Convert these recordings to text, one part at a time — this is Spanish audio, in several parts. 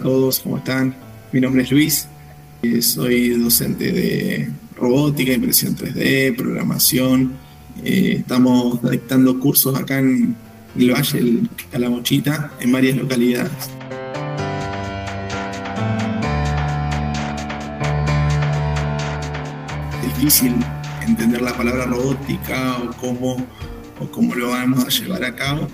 todos, ¿cómo están? Mi nombre es Luis, soy docente de robótica, impresión 3D, programación. Estamos dictando cursos acá en el Valle, el Calamuchita, en varias localidades. Es difícil entender la palabra robótica o cómo lo vamos a llevar a cabo.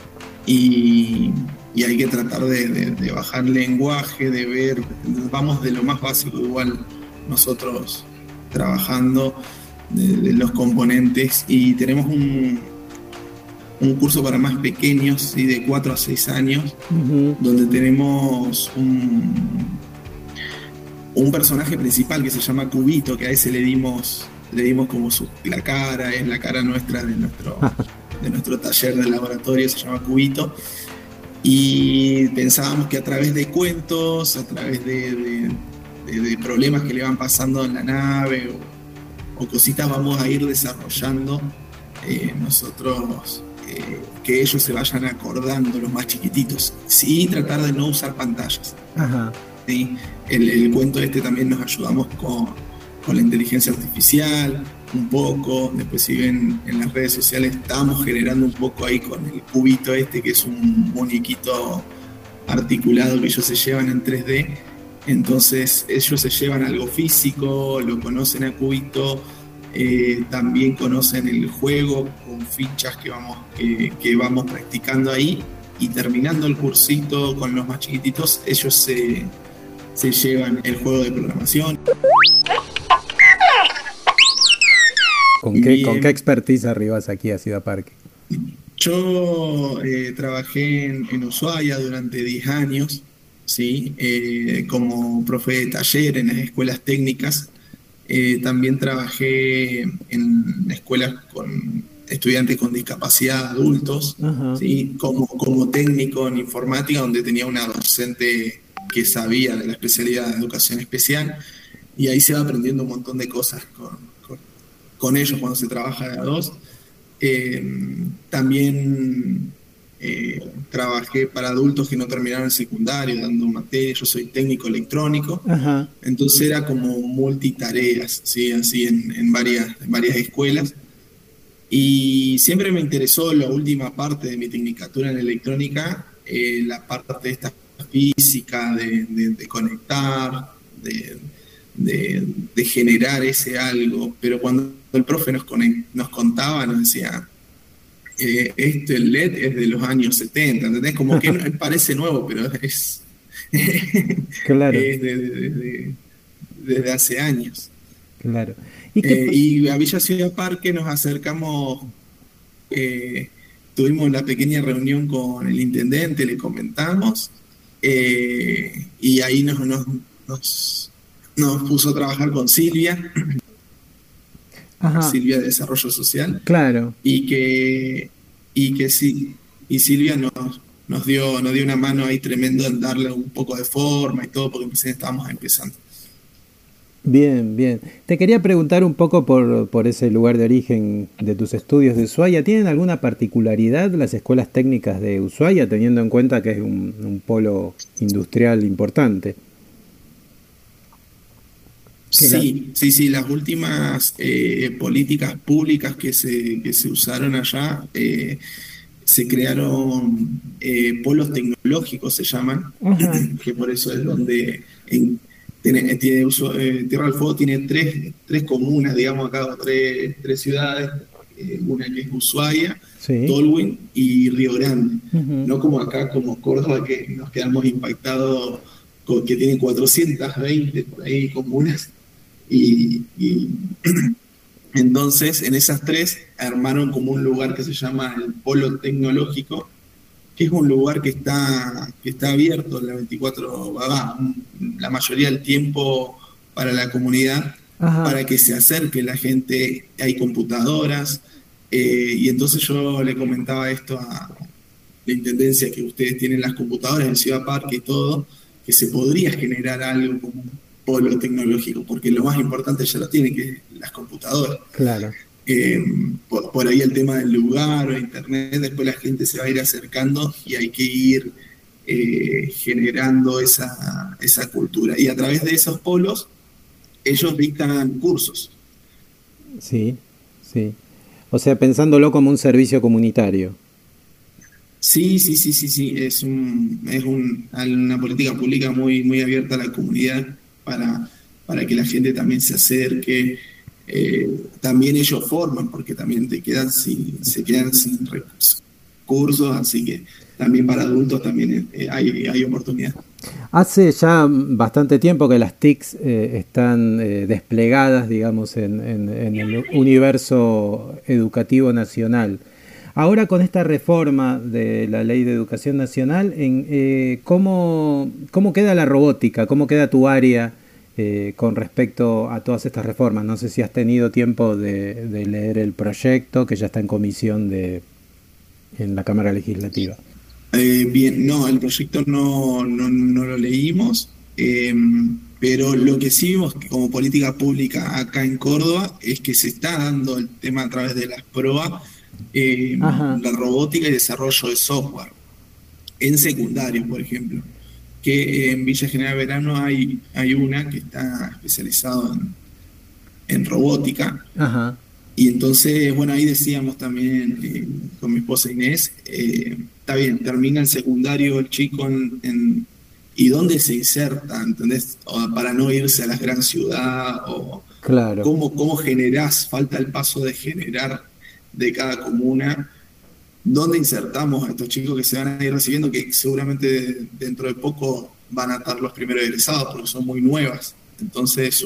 Y hay que tratar de bajar lenguaje, de ver, vamos de lo más básico igual nosotros trabajando de los componentes, y tenemos un curso para más pequeños, ¿sí? De 4 a 6 años, donde tenemos un personaje principal que se llama Cubito, que a ese le dimos como la cara, es la cara nuestra de nuestro taller de laboratorio, se llama Cubito. Y pensábamos que a través de cuentos, a través de problemas que le van pasando en la nave o cositas, vamos a ir desarrollando nosotros, que ellos se vayan acordando, los más chiquititos, y tratar de no usar pantallas. Ajá. ¿Sí? El cuento también nos ayudamos con la inteligencia artificial, un poco. Después, si ven en las redes sociales, estamos generando un poco ahí con el Cubito que es un muñequito articulado que ellos se llevan en 3D. Entonces ellos se llevan algo físico, lo conocen a Cubito, también conocen el juego con fichas que vamos practicando ahí, y terminando el cursito con los más chiquititos, ellos se llevan el juego de programación. ¿Con qué expertise arribas aquí a Ciudad Parque? Yo trabajé en Ushuaia durante 10 años, ¿sí? Como profe de taller en las escuelas técnicas. También trabajé en escuelas con estudiantes con discapacidad adultos, ¿sí? Como técnico en informática, donde tenía una docente que sabía de la especialidad de educación especial, y ahí se va aprendiendo un montón de cosas con ellos cuando se trabaja de a dos. También trabajé para adultos que no terminaron el secundario dando materia. Yo soy técnico electrónico. Ajá. Entonces era como multitareas, ¿sí? Así en varias escuelas. Y siempre me interesó la última parte de mi tecnicatura en electrónica, la parte de esta física, de conectar, de generar ese algo. Pero cuando el profe nos contaba, nos decía, el LED es de los años 70, ¿entendés? Como que parece nuevo, pero es, Claro. es desde hace años. Claro. Y a Villa Ciudad Parque nos acercamos, tuvimos una pequeña reunión con el intendente, le comentamos, y ahí nos puso a trabajar con Silvia. Ajá. Silvia de Desarrollo Social. Claro. Y que sí, y Silvia nos dio una mano ahí tremendo en darle un poco de forma y todo, porque recién estábamos empezando. Bien, bien. Te quería preguntar un poco por ese lugar de origen de tus estudios de Ushuaia. ¿Tienen alguna particularidad las escuelas técnicas de Ushuaia, teniendo en cuenta que es un polo industrial importante? Sí, las últimas políticas públicas que se usaron allá, se crearon polos tecnológicos, se llaman, que por eso es donde Tierra del Fuego tiene tres comunas, digamos acá, tres ciudades, una que es Ushuaia, Sí. Tolwyn y Río Grande. No como acá, como Córdoba, que nos quedamos impactados con que tiene 420 por ahí comunas. Y entonces en esas tres armaron como un lugar que se llama el Polo Tecnológico, que es un lugar que está abierto la 24, la mayoría del tiempo para la comunidad. Ajá. Para que se acerque la gente. Hay computadoras, y entonces yo le comentaba esto a la intendencia, que ustedes tienen las computadoras en Ciudad Parque y todo, que se podría generar algo como polo tecnológico, porque lo más importante ya lo tienen, que es las computadoras. Claro. Por ahí el tema del lugar o internet, después la gente se va a ir acercando y hay que ir generando esa cultura. Y a través de esos polos, ellos dictan cursos. Sí, sí. O sea, pensándolo como un servicio comunitario. Sí, sí, sí, sí, sí. Una política pública muy, muy abierta a la comunidad para, para que la gente también se acerque. También ellos forman, porque también se quedan sin recursos, así que también para adultos también hay oportunidad. Hace ya bastante tiempo que las TICs están desplegadas, digamos, en el universo educativo nacional. Ahora con esta reforma de la Ley de Educación Nacional, ¿cómo queda la robótica? ¿Cómo queda tu área con respecto a todas estas reformas? No sé si has tenido tiempo de leer el proyecto que ya está en comisión en la Cámara Legislativa. Bien, no, el proyecto no lo leímos, pero lo que sí vimos como política pública acá en Córdoba es que se está dando el tema a través de las PROA, Ajá, la robótica y desarrollo de software, en secundario, por ejemplo, que en Villa General Verano hay una que está especializada en robótica. ajá. Y entonces, bueno, ahí decíamos también con mi esposa Inés, está bien, termina el secundario el chico ¿y dónde se inserta? ¿Entendés? Para no irse a la gran ciudad, o Claro. cómo generás, falta el paso de generar de cada comuna, dónde insertamos a estos chicos que se van a ir recibiendo, que seguramente dentro de poco van a estar los primeros egresados, porque son muy nuevas. Entonces,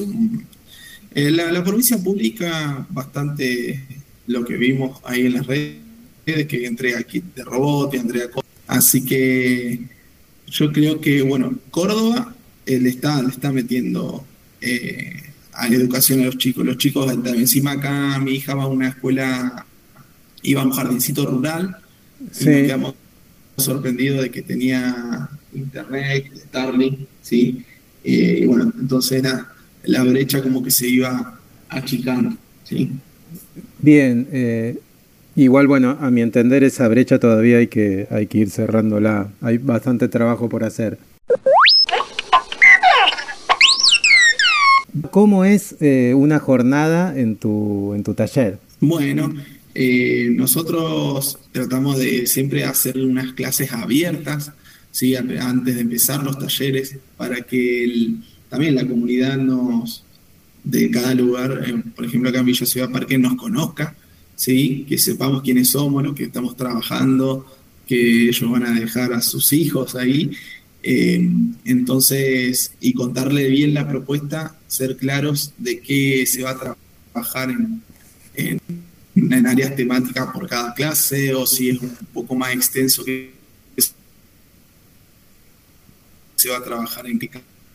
la provincia publica bastante lo que vimos ahí en las redes, que entrega kit de robot y entrega cosas. Así que yo creo que, bueno, Córdoba le está metiendo a la educación a los chicos. Los chicos, encima acá mi hija va a una escuela, iba a un jardincito rural y nos Sí. quedamos sorprendidos de que tenía internet, Starlink, ¿sí? Y bueno, entonces la brecha como que se iba achicando, ¿sí? Bien, igual, bueno, a mi entender esa brecha todavía hay que ir cerrándola. Hay bastante trabajo por hacer. ¿Cómo es una jornada en tu taller? Bueno, nosotros tratamos de siempre hacer unas clases abiertas, ¿sí? Antes de empezar los talleres, para que también la comunidad de cada lugar, por ejemplo acá en Villa Ciudad Parque, nos conozca, ¿sí? Que sepamos quiénes somos, lo que estamos trabajando, que ellos van a dejar a sus hijos ahí. Eh, entonces, y contarle bien la propuesta, ser claros de qué se va a trabajar en áreas temáticas por cada clase, o si es un poco más extenso, que se va a trabajar en que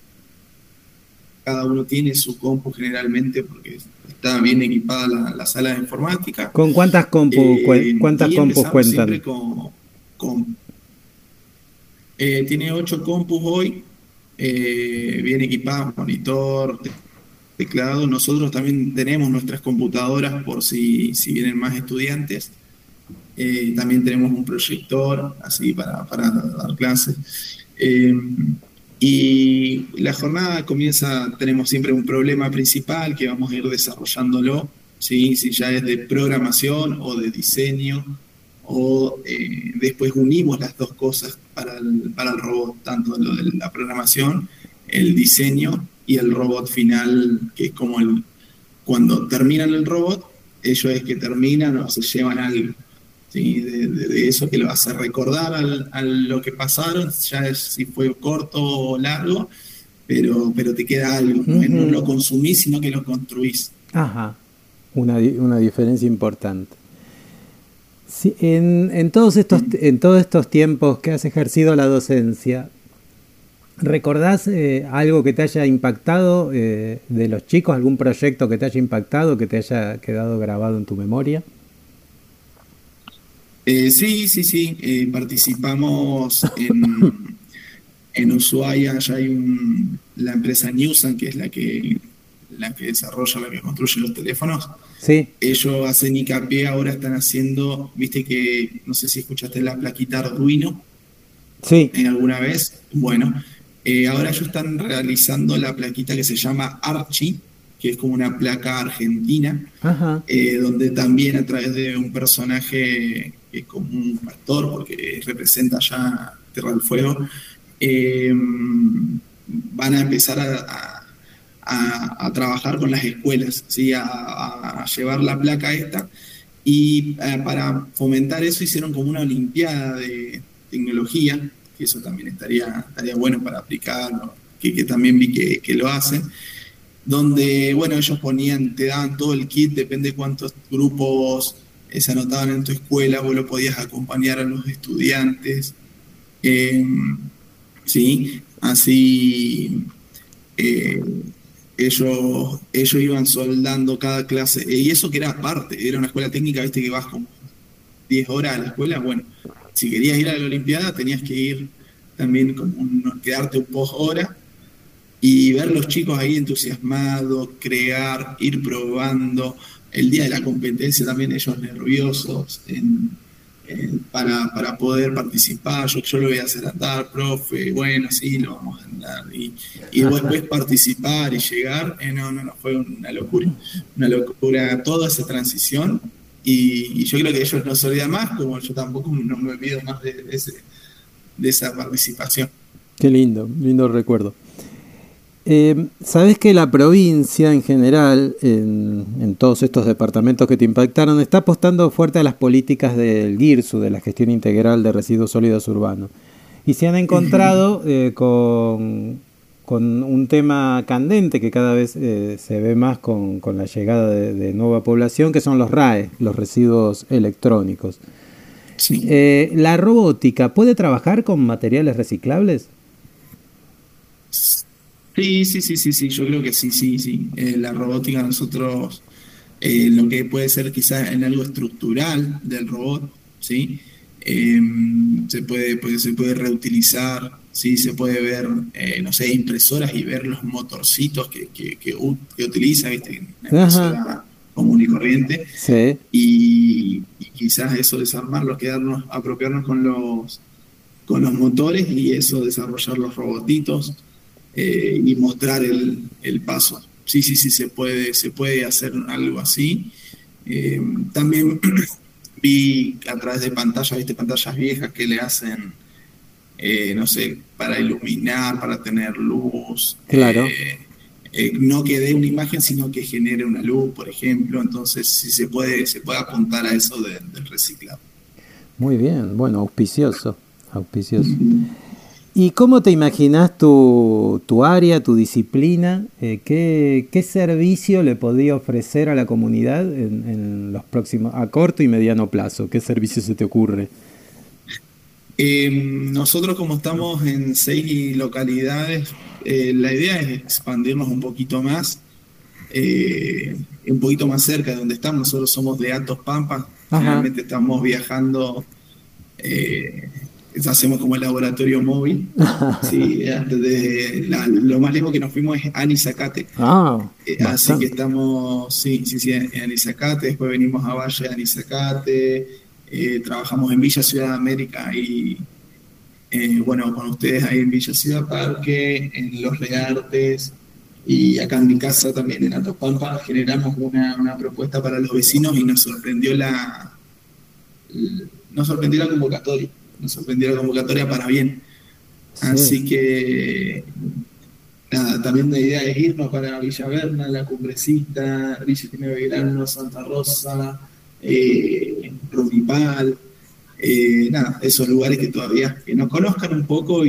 cada uno tiene su compu generalmente, porque está bien equipada la sala de informática. ¿Con cuántas Y compus empezamos siempre cuentan? con tiene 8 compus hoy, bien equipadas, monitor, teclado. Nosotros también tenemos nuestras computadoras por si vienen más estudiantes. También tenemos un proyector así para dar clases. Y la jornada comienza, tenemos siempre un problema principal que vamos a ir desarrollándolo, ¿sí? Si ya es de programación o de diseño, o después unimos las dos cosas para el robot, tanto lo de la programación, el diseño y el robot final, que es como cuando terminan el robot, ellos es que terminan o se llevan algo, ¿sí? De eso que lo hace recordar a lo que pasaron, ya es si fue corto o largo, pero te queda algo, ¿no? No Ujú. lo consumís, sino que lo construís. Ajá, una diferencia importante. Sí, en todos estos tiempos que has ejercido la docencia, ¿recordás algo que te haya impactado de los chicos? ¿Algún proyecto que te haya impactado, que te haya quedado grabado en tu memoria? Sí, sí, sí, participamos en Ushuaia, ya hay la empresa Newsan, que es la que desarrolla, la que construye los teléfonos. Sí, Ellos hacen hincapié, ahora están haciendo, viste que, no sé si escuchaste la plaquita Arduino. Sí. en alguna vez. Bueno, ahora ellos están realizando la plaquita que se llama Archie, que es como una placa argentina, Ajá. donde también a través de un personaje que es como un pastor, porque representa ya Tierra del Fuego, van a empezar a trabajar con las escuelas, ¿sí? A llevar la placa esta. Y para fomentar eso hicieron como una olimpiada de tecnología, que eso también estaría bueno para aplicarlo, que también vi que lo hacen, donde, bueno, ellos ponían, te daban todo el kit, depende de cuántos grupos se anotaban en tu escuela, vos lo podías acompañar a los estudiantes, eh, ¿sí? Así eh, ellos iban soldando cada clase, y eso que era aparte, era una escuela técnica, viste que vas como 10 horas a la escuela, bueno, si querías ir a la Olimpiada tenías que ir también quedarte un poco hora y ver los chicos ahí entusiasmados, crear, ir probando. El día de la competencia también ellos nerviosos para poder participar. Yo lo voy a hacer andar, profe, bueno, sí, lo vamos a andar. Y después participar y llegar, no, fue una locura toda esa transición. Y yo creo que ellos no se olvidan más, como yo tampoco no me olvido más de esa participación. Qué lindo, lindo recuerdo. Sabes que la provincia en general, en todos estos departamentos que te impactaron, está apostando fuerte a las políticas del GIRSU, de la gestión integral de residuos sólidos urbanos. Y se han encontrado con un tema candente que cada vez se ve más con la llegada de nueva población, que son los RAE, los residuos electrónicos. Sí. ¿La robótica puede trabajar con materiales reciclables? Sí, yo creo que sí. La robótica nosotros, lo que puede ser quizás en algo estructural del robot, ¿sí? Se puede reutilizar, ¿sí? Se puede ver, no sé, impresoras y ver los motorcitos que utiliza, ¿viste? Una Ajá. impresora común y corriente, Sí. y quizás eso desarmarlo, apropiarnos con los motores y eso desarrollar los robotitos y mostrar el paso. Sí, se puede hacer algo así. También vi a través de pantallas, viste, pantallas viejas que le hacen, no sé, para iluminar, para tener luz. Claro. No que dé una imagen, sino que genere una luz, por ejemplo. Entonces, sí se puede apuntar a eso del reciclado. Muy bien, bueno, auspicioso, auspicioso. ¿Y cómo te imaginas tu área, tu disciplina? ¿Qué servicio le podría ofrecer a la comunidad en los próximos, a corto y mediano plazo? ¿Qué servicio se te ocurre? Nosotros como estamos en 6 localidades, la idea es expandirnos un poquito más cerca de donde estamos. Nosotros somos de Altos Pampas, Ajá. generalmente estamos viajando, hacemos como el laboratorio móvil. Sí, lo más lejos que nos fuimos es Anizacate. Ah, Así que bastante. estamos, sí, en Anizacate, después venimos a Valle de Anizacate, trabajamos en Villa Ciudad de América y bueno, con ustedes ahí en Villa Ciudad Parque, en Los Leartes y acá en mi casa también en Atopampa generamos una propuesta para los vecinos y nos sorprendió la convocatoria, para bien. Sí. Así que nada, también la idea es irnos para Villa Berna, La Cumbrecita, Villa Tiene Belgrano, Santa Rosa, Rumipal, nada, esos lugares que todavía que nos conozcan un poco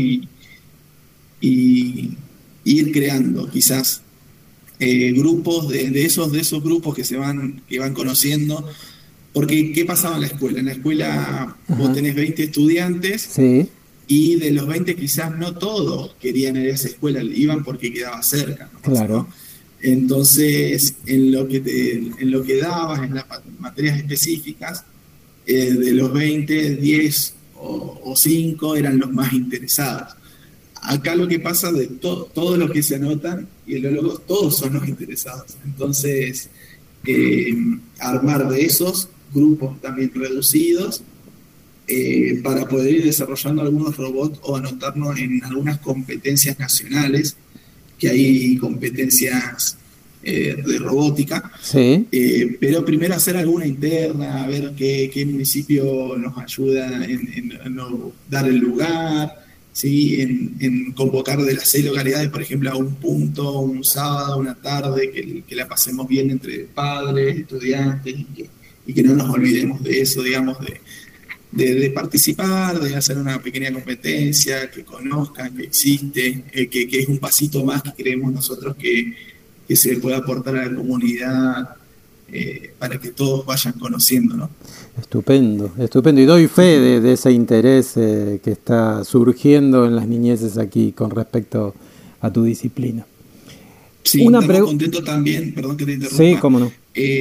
y ir creando quizás grupos de esos grupos que van conociendo. Porque, ¿qué pasaba en la escuela? En la escuela vos Ajá. tenés 20 estudiantes Sí, y de los 20 quizás no todos querían ir a esa escuela, iban porque quedaba cerca, claro. ¿no? Entonces, en lo que dabas, en las materias específicas, de los 20 10 o 5 eran los más interesados. Acá lo que pasa de todos los que se anotan y luego todos son los interesados. Entonces, armar de esos grupos también reducidos para poder ir desarrollando algunos robots o anotarnos en algunas competencias nacionales, que hay competencias de robótica, Sí. pero primero hacer alguna interna, a ver qué municipio nos ayuda en dar el lugar, ¿sí? En convocar de las 6 localidades, por ejemplo, a un punto, un sábado, una tarde, que la pasemos bien entre padres, estudiantes, y que no nos olvidemos de eso, digamos, de participar, de hacer una pequeña competencia, que conozcan que existe, que es un pasito más que creemos nosotros que se puede aportar a la comunidad, para que todos vayan conociendo, ¿no? Estupendo, estupendo. Y doy fe de ese interés que está surgiendo en las niñeces aquí con respecto a tu disciplina. Sí, estamos contentos también, perdón que te Sí, interrumpa, cómo no.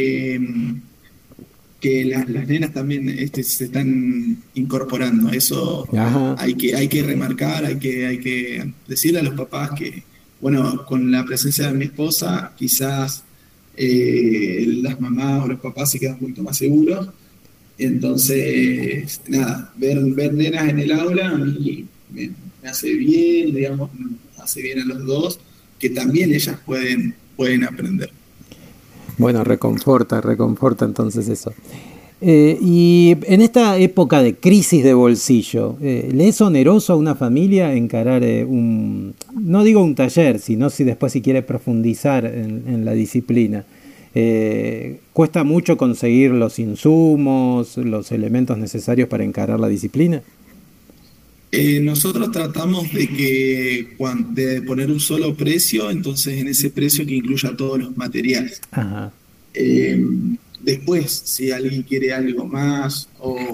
Que las nenas también se están incorporando. Eso Ajá. hay que remarcar, hay que decirle a los papás que, bueno, con la presencia de mi esposa, quizás las mamás o los papás se quedan un poquito más seguros. Entonces, nada, ver nenas en el aula a mí me hace bien, digamos, hace bien a los dos, que también ellas pueden aprender. Bueno, reconforta entonces eso. Y en esta época de crisis de bolsillo, ¿le es oneroso a una familia encarar no digo un taller, sino si después si quiere profundizar en la disciplina? ¿Cuesta mucho conseguir los insumos, los elementos necesarios para encarar la disciplina? Nosotros tratamos de poner un solo precio, entonces en ese precio que incluya todos los materiales. Ajá. Después, si alguien quiere algo más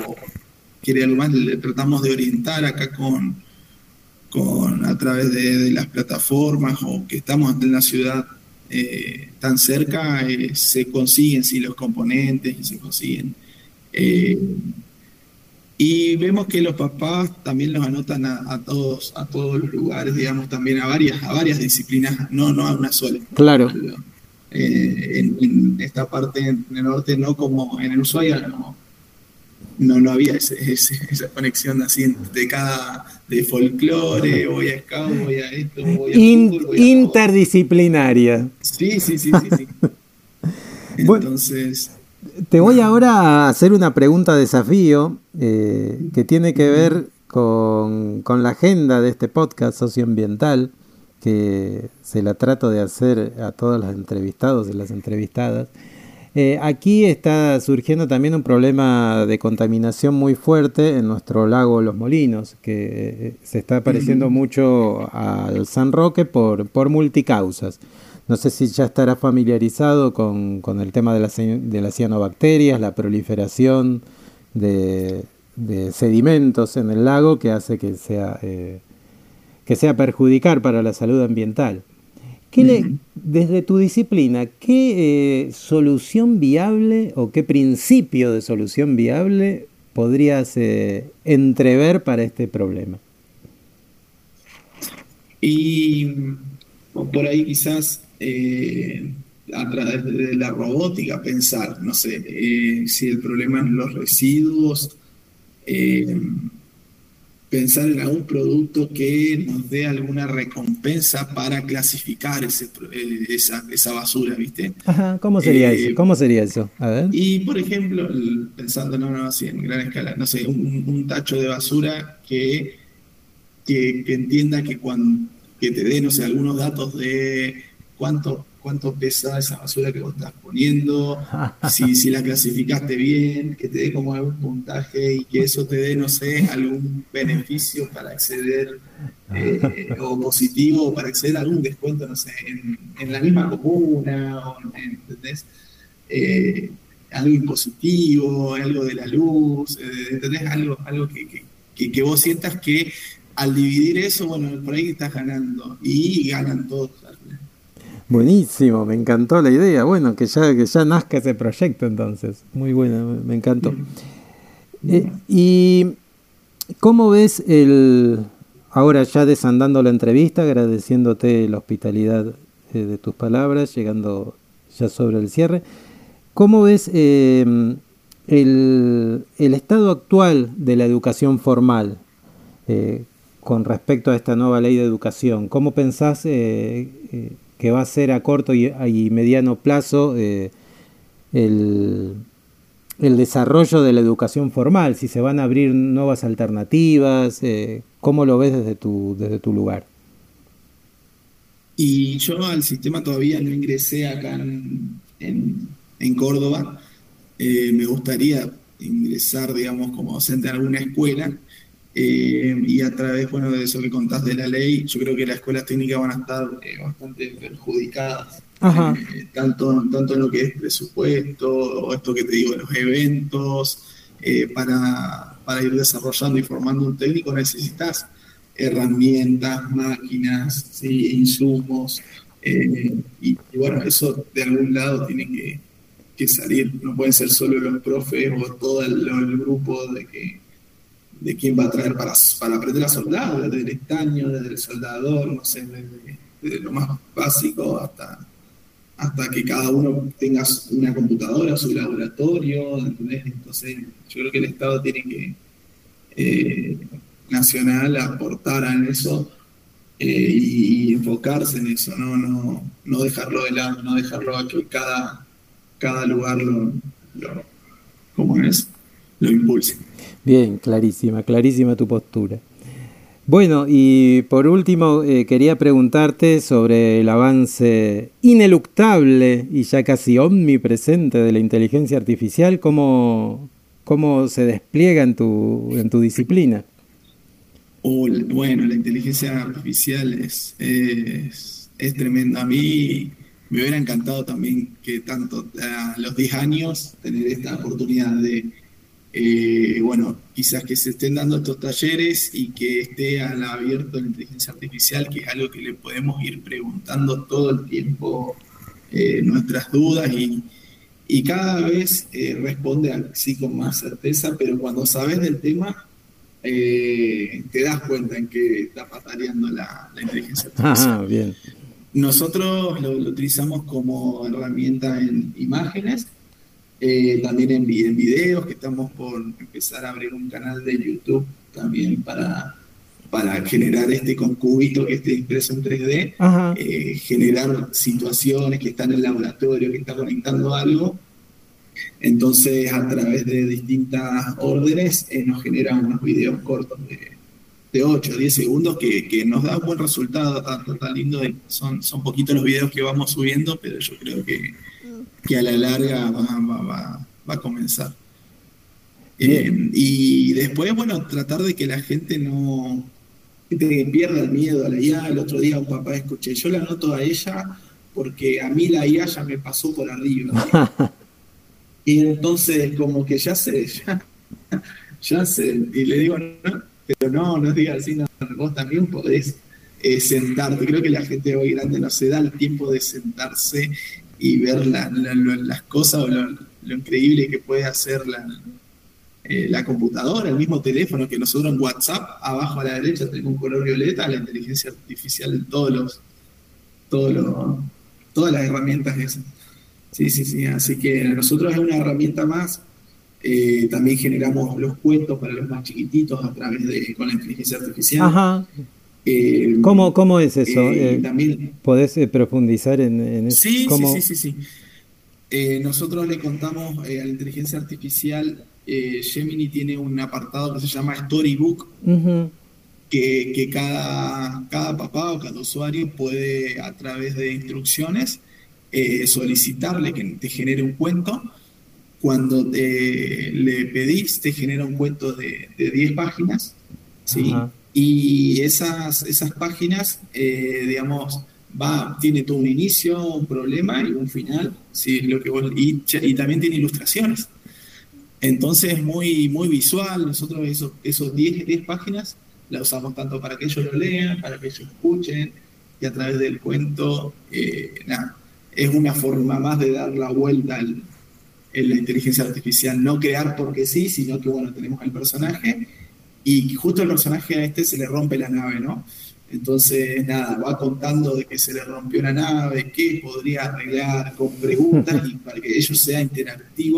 le tratamos de orientar acá a través de las plataformas, o que estamos en la ciudad tan cerca, se consiguen sí, los componentes y se consiguen. Y vemos que los papás también los anotan a todos los lugares, digamos, también a varias disciplinas, no a una sola. Claro. En esta parte en el norte, no como en el Ushuaia, no había esa conexión así de folclore, voy a scout, voy a esto, voy a fútbol, voy a interdisciplinaria. Sí. Bueno, entonces, te voy ahora a hacer una pregunta desafío que tiene que ver con la agenda de este podcast socioambiental, que se la trato de hacer a todos los entrevistados y las entrevistadas. Aquí está surgiendo también un problema de contaminación muy fuerte en nuestro lago Los Molinos, que se está pareciendo mucho al San Roque por multicausas. No sé si ya estará familiarizado con el tema de las cianobacterias, la proliferación de sedimentos en el lago que hace que sea perjudicar para la salud ambiental. Desde tu disciplina, ¿qué solución viable o qué principio de solución viable podrías entrever para este problema? Y por ahí quizás a través de la robótica pensar, no sé, si el problema es los residuos, pensar en algún producto que nos dé alguna recompensa para clasificar esa basura, ¿viste? Ajá, ¿cómo sería eso? ¿Cómo sería eso? A ver. Y, por ejemplo, pensando así en gran escala, no sé, un tacho de basura que entienda que te dé, no sé, algunos datos de cuánto pesa esa basura que vos estás poniendo, si la clasificaste bien, que te dé como algún puntaje y que eso te dé, no sé, algún beneficio para acceder, o positivo, para acceder a algún descuento, no sé, en la misma comuna, ¿entendés? Algo impositivo, algo de la luz, ¿entendés? Algo que vos sientas que al dividir eso, bueno, por ahí estás ganando y ganan todos. Buenísimo, me encantó la idea. Bueno, que ya nazca ese proyecto entonces. Muy bueno, me encantó. ¿Y cómo ves ahora ya desandando la entrevista, agradeciéndote la hospitalidad de tus palabras, llegando ya sobre el cierre? ¿Cómo ves el estado actual de la educación formal con respecto a esta nueva ley de educación, ¿cómo pensás que va a ser a corto y mediano plazo el, el desarrollo de la educación formal? Si se van a abrir nuevas alternativas, ¿cómo lo ves desde tu lugar? Y yo al sistema todavía no ingresé acá en Córdoba. Me gustaría ingresar, digamos, como docente en alguna escuela. Y a través, bueno, de eso que contás de la ley, yo creo que las escuelas técnicas van a estar bastante perjudicadas, Ajá, tanto en lo que es presupuesto, o esto que te digo, los eventos, para ir desarrollando y formando un técnico necesitas herramientas, máquinas, ¿sí? Insumos, y bueno, eso de algún lado tiene que salir, no pueden ser solo los profes o todo el grupo de quién va a traer para aprender a soldar, desde el estaño, desde el soldador, no sé, desde lo más básico hasta que cada uno tenga una computadora, su laboratorio, ¿entendés? Entonces yo creo que el Estado tiene que, eh, nacional, aportar en eso, y enfocarse en eso, no dejarlo de lado, no dejarlo a que cada lugar ¿cómo es? Lo impulse. bien, clarísima, clarísima tu postura. Bueno, y por último quería preguntarte sobre el avance ineluctable y ya casi omnipresente de la inteligencia artificial, cómo se despliega en tu disciplina. Bueno, la inteligencia artificial es tremenda. A mí me hubiera encantado también que tanto a los 10 años tener esta oportunidad de, bueno, quizás que se estén dando estos talleres y que esté al abierto la inteligencia artificial, que es algo que le podemos ir preguntando todo el tiempo, nuestras dudas, y cada vez responde así con más certeza, pero cuando sabes del tema, te das cuenta en que está pataleando la inteligencia artificial. Ajá, bien. Nosotros lo utilizamos como herramienta en imágenes, también en videos, que estamos por empezar a abrir un canal de YouTube también para generar con cubito que esté impreso en 3D, Ajá. generar situaciones que están en el laboratorio, que está conectando algo. Entonces, a través de distintas órdenes, nos generan unos videos cortos de 8 o 10 segundos que nos da un buen resultado, tan lindo. Son poquitos los videos que vamos subiendo, pero yo creo que a la larga va a comenzar. Bien. Y después, bueno, tratar de que la gente no que pierda el miedo a la IA. El otro día un papá escuché, yo la noto a ella porque a mí la IA ya me pasó por arriba, dijo. Y entonces como que ya sé, y le digo, no, pero no digas así, no, vos también podés sentarte. Creo que la gente hoy grande no se da el tiempo de sentarse y ver las cosas, o lo increíble que puede hacer la computadora, el mismo teléfono, que nosotros en WhatsApp, abajo a la derecha tenemos un color violeta, la inteligencia artificial, todos los, todas las herramientas esas. Sí, sí, sí. Así que nosotros es una herramienta más. También generamos los cuentos para los más chiquititos con la inteligencia artificial. Ajá. Eh, ¿Cómo es eso? y también, ¿Podés profundizar en eso? sí, sí, sí, ¿Cómo? sí, sí. Nosotros le contamos a la inteligencia artificial, Gemini tiene un apartado que se llama Storybook, Ujú. que cada papá o cada usuario puede, a través de instrucciones, solicitarle que te genere un cuento. Cuando le pedís, te genera un cuento de 10 páginas, ¿sí? Ajá. Y esas páginas, digamos, tiene todo un inicio, un problema y un final, ¿sí? Y también tiene ilustraciones. Entonces es muy, muy visual. Nosotros esos 10 páginas la usamos tanto para que ellos lo lean, para que ellos escuchen, y a través del cuento, nada, es una forma más de dar la vuelta en la inteligencia artificial. No crear porque sí, sino que, bueno, tenemos al personaje y justo el personaje a este se le rompe la nave, ¿no? Entonces, nada, va contando de que se le rompió la nave, qué podría arreglar, con preguntas, y para que ello sea interactivo,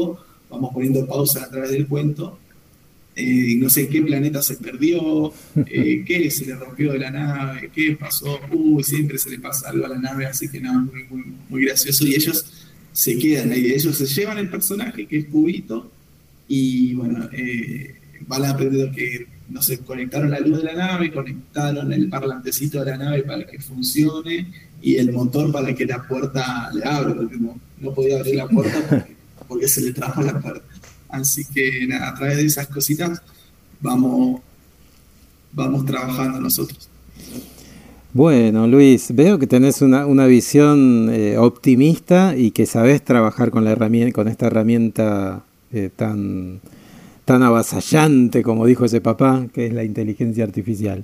vamos poniendo pausas a través del cuento. No sé qué planeta se perdió, qué se le rompió de la nave, qué pasó, siempre se le pasa algo a la nave, así que nada, muy, muy, muy gracioso. Y ellos se quedan ahí, ellos se llevan el personaje que es Cubito, y bueno, van aprendiendo que, no sé, conectaron la luz de la nave, conectaron el parlantecito de la nave para que funcione, y el motor para que la puerta le abra, porque no podía abrir la puerta porque se le trabó la puerta. Así que nada, a través de esas cositas vamos trabajando nosotros. Bueno, Luis, veo que tenés una visión optimista y que sabés trabajar con esta herramienta tan avasallante, como dijo ese papá, que es la inteligencia artificial.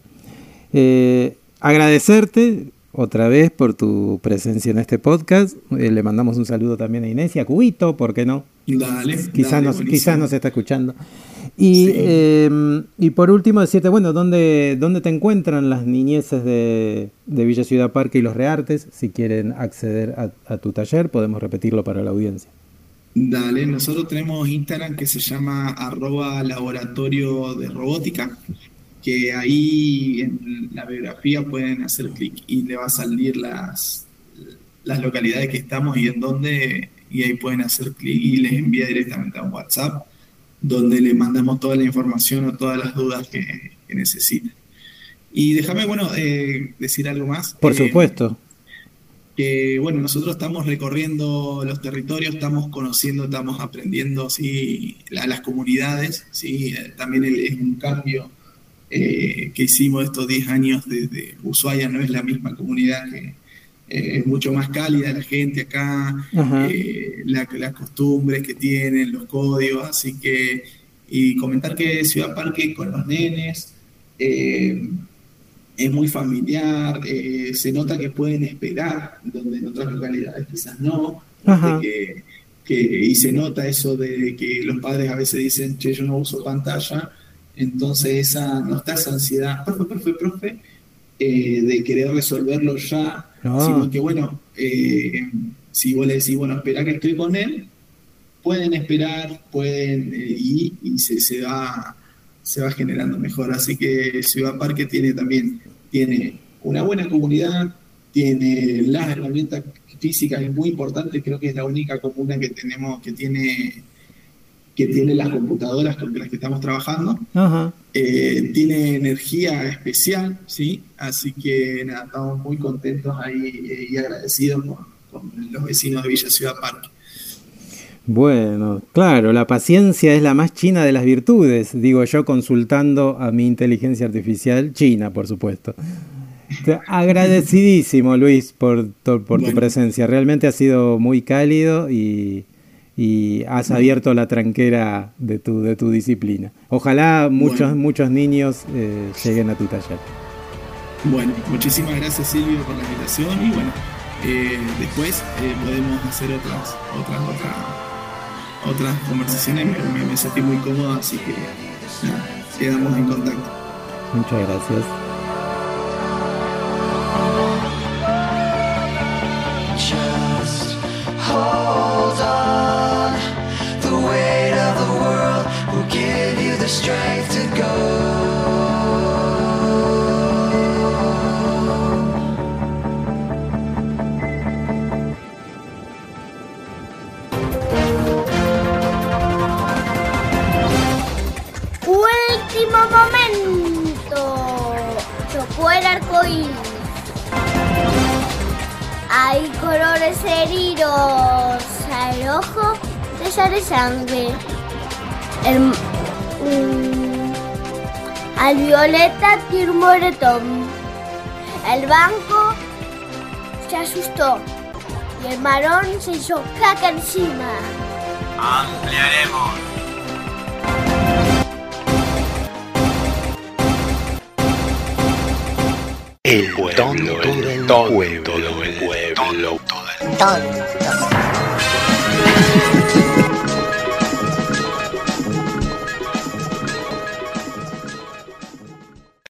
Agradecerte otra vez por tu presencia en este podcast. Le mandamos un saludo también a Inés y a Cubito, ¿por qué no? Dale, quizás nos está escuchando. Y, sí. Y por último decirte, bueno, ¿dónde te encuentran las niñeces de Villa Ciudad Parque y los Reartes? Si quieren acceder a tu taller, podemos repetirlo para la audiencia. Dale, nosotros tenemos Instagram que se llama @laboratorio de robótica, que ahí en la biografía pueden hacer clic y le va a salir las localidades que estamos y en dónde, y ahí pueden hacer clic y les envía directamente a un WhatsApp, donde le mandamos toda la información o todas las dudas que necesiten. Y déjame, decir algo más. Por supuesto. Que bueno, nosotros estamos recorriendo los territorios, estamos conociendo, estamos aprendiendo, ¿sí? Las comunidades, ¿sí? También es un cambio que hicimos estos 10 años desde Ushuaia, no es la misma comunidad, que es mucho más cálida la gente acá, las costumbres que tienen, los códigos, así que, y comentar que Ciudad Parque con los nenes es muy familiar, se nota que pueden esperar, donde en otras localidades quizás no, y se nota eso de que los padres a veces dicen, che, yo no uso pantalla, entonces no está esa ansiedad, profe, de querer resolverlo ya, sino que bueno, si vos le decís, bueno, espera que estoy con él, pueden esperar, y se va generando mejor. Así que Ciudad Parque tiene una buena comunidad, tiene las herramientas físicas muy importantes, creo que es la única comuna que tenemos que tiene las computadoras con las que estamos trabajando. Tiene energía especial, ¿sí? Así que nada, estamos muy contentos ahí y agradecidos con los vecinos de Villa Ciudad Parque. Bueno, claro, la paciencia es la más china de las virtudes, digo yo consultando a mi inteligencia artificial, china, por supuesto. Agradecidísimo, Luis, por tu presencia. Realmente ha sido muy cálido y has abierto la tranquera de tu disciplina. Ojalá muchos niños lleguen a tu taller. Bueno, muchísimas gracias, Silvio, por la invitación y bueno, después podemos hacer otras conversaciones. Me sentí muy cómodo, así que nada, quedamos en contacto. Muchas gracias. Just hold on. The weight of the world will give you the strength to go. Último momento. Chocó el arcoíris. Hay colores heridos. Al rojo te sale sangre. Al violeta tiene un moretón. El banco se asustó. Y el marrón se hizo caca encima. Ampliaremos. El tonto del pueblo. Tonto.